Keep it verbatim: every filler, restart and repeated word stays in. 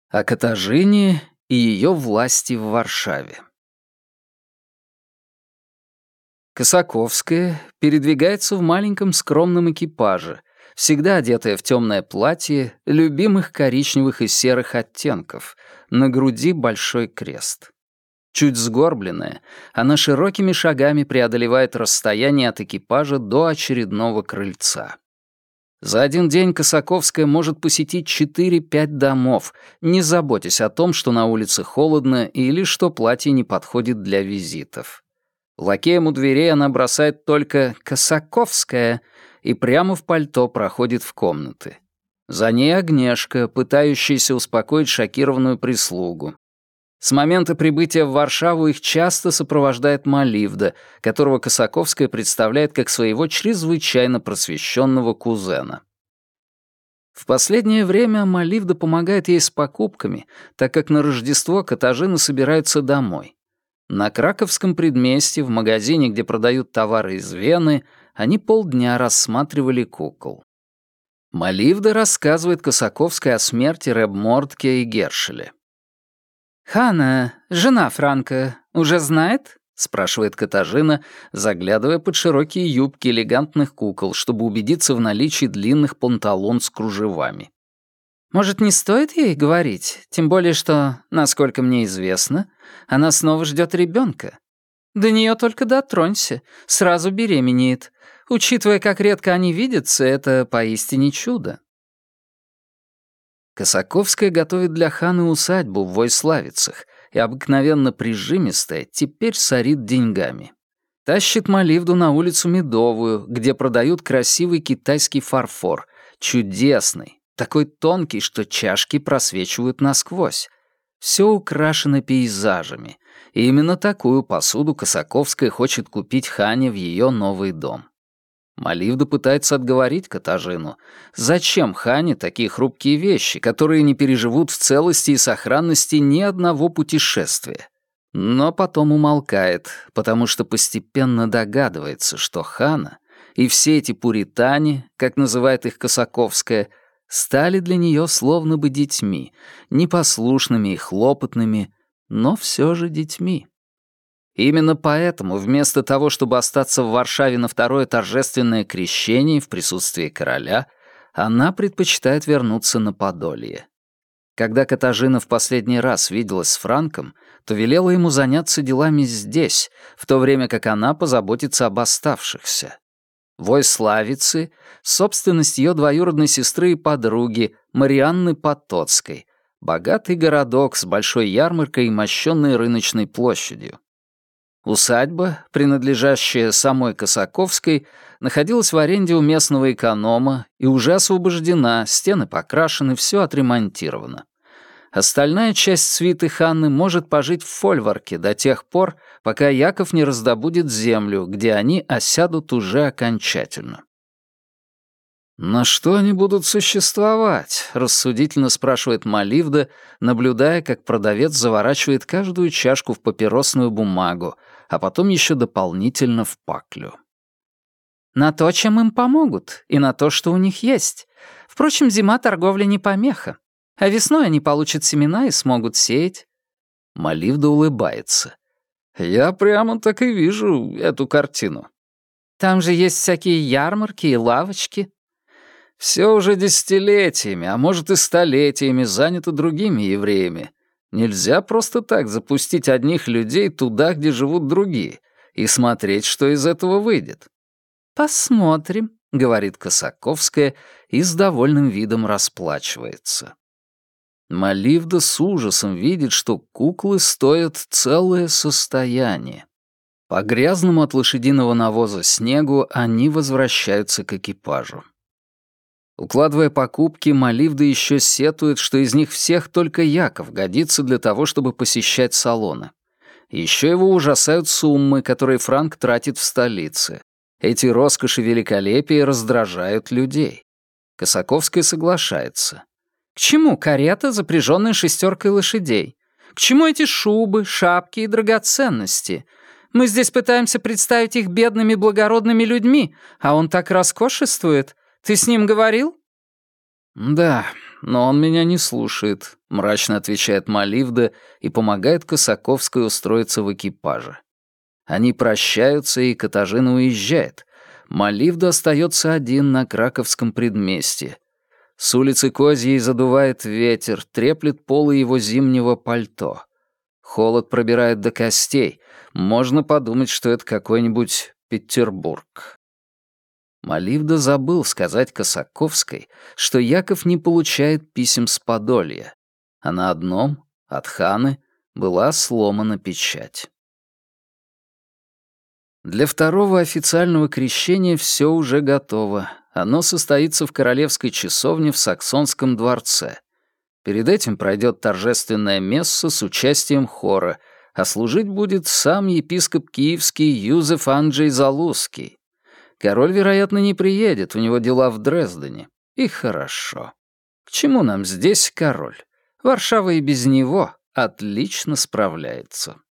О Катажине и ее власти в Варшаве. Косаковская передвигается в маленьком скромном экипаже, всегда одетая в темное платье, любимых коричневых и серых оттенков, на груди большой крест. Чуть сгорбленная, она широкими шагами преодолевает расстояние от экипажа до очередного крыльца. За один день Косаковская может посетить четыре-пять домов, не заботясь о том, что на улице холодно или что платье не подходит для визитов. Лакеям у дверей она бросает только «Косаковская» и прямо в пальто проходит в комнаты. За ней Агнешка, пытающаяся успокоить шокированную прислугу. С момента прибытия в Варшаву их часто сопровождает Маливда, которого Косаковская представляет как своего чрезвычайно просвещенного кузена. В последнее время Маливда помогает ей с покупками, так как на Рождество Катажина собирается домой. На Краковском предместье, в магазине, где продают товары из Вены, они полдня рассматривали кукол. Маливда рассказывает Косаковской о смерти Рэбмортке и Гершеле. «Ханна, жена Франка, уже знает?» — спрашивает Катажина, заглядывая под широкие юбки элегантных кукол, чтобы убедиться в наличии длинных панталон с кружевами. «Может, не стоит ей говорить? Тем более, что, насколько мне известно, она снова ждет ребенка. До нее только дотронься, сразу беременеет. Учитывая, как редко они видятся, это поистине чудо». Косаковская готовит для Ханы усадьбу в Войславицах, и обыкновенно прижимистая теперь сорит деньгами. Тащит Маливду на улицу Медовую, где продают красивый китайский фарфор, чудесный, такой тонкий, что чашки просвечивают насквозь. Все украшено пейзажами, и именно такую посуду Косаковская хочет купить Хане в ее новый дом. Маливда пытается отговорить Катажину. Зачем Хане такие хрупкие вещи, которые не переживут в целости и сохранности ни одного путешествия? Но потом умолкает, потому что постепенно догадывается, что Хана и все эти пуритане, как называет их Косаковская, стали для нее словно бы детьми, непослушными и хлопотными, но все же детьми. Именно поэтому, вместо того, чтобы остаться в Варшаве на второе торжественное крещение в присутствии короля, она предпочитает вернуться на Подолье. Когда Катажина в последний раз виделась с Франком, то велела ему заняться делами здесь, в то время как она позаботится об оставшихся. Войславицы — собственность ее двоюродной сестры и подруги Марианны Потоцкой, богатый городок с большой ярмаркой и мощенной рыночной площадью. Усадьба, принадлежащая самой Косаковской, находилась в аренде у местного эконома и уже освобождена, стены покрашены, все отремонтировано. Остальная часть свиты Ханны может пожить в фольварке до тех пор, пока Яков не раздобудет землю, где они осядут уже окончательно. «На что они будут существовать?» — рассудительно спрашивает Маливда, наблюдая, как продавец заворачивает каждую чашку в папиросную бумагу, а потом еще дополнительно в паклю. «На то, чем им помогут, и на то, что у них есть. Впрочем, зима торговли не помеха. А весной они получат семена и смогут сеять». Маливда улыбается. «Я прямо так и вижу эту картину». «Там же есть всякие ярмарки и лавочки». «Все уже десятилетиями, а может и столетиями занято другими евреями. Нельзя просто так запустить одних людей туда, где живут другие, и смотреть, что из этого выйдет». «Посмотрим», — говорит Косаковская и с довольным видом расплачивается. Маливда с ужасом видит, что куклы стоят целое состояние. По грязному от лошадиного навоза снегу они возвращаются к экипажу. Укладывая покупки, Маливда еще сетует, что из них всех только Яков годится для того, чтобы посещать салоны. Еще его ужасают суммы, которые Франк тратит в столице. Эти роскоши и великолепия раздражают людей. Косаковская соглашается. К чему карета, запряженная шестеркой лошадей? К чему эти шубы, шапки и драгоценности? Мы здесь пытаемся представить их бедными благородными людьми, а он так роскошествует. Ты с ним говорил?» «Да, но он меня не слушает», — мрачно отвечает Маливда и помогает Косаковской устроиться в экипаже. Они прощаются, и Катажина уезжает. Маливда остается один на Краковском предместье. С улицы Козьей задувает ветер, треплет полы его зимнего пальто. Холод пробирает до костей. Можно подумать, что это какой-нибудь Петербург. Маливда забыл сказать Косаковской, что Яков не получает писем с Подолья, а на одном, от Ханы, была сломана печать. Для второго официального крещения все уже готово. Оно состоится в королевской часовне в Саксонском дворце. Перед этим пройдет торжественная месса с участием хора, а служить будет сам епископ киевский Юзеф Анджей Залузский. Король, вероятно, не приедет, у него дела в Дрездене. И хорошо. К чему нам здесь король? Варшава и без него отлично справляется.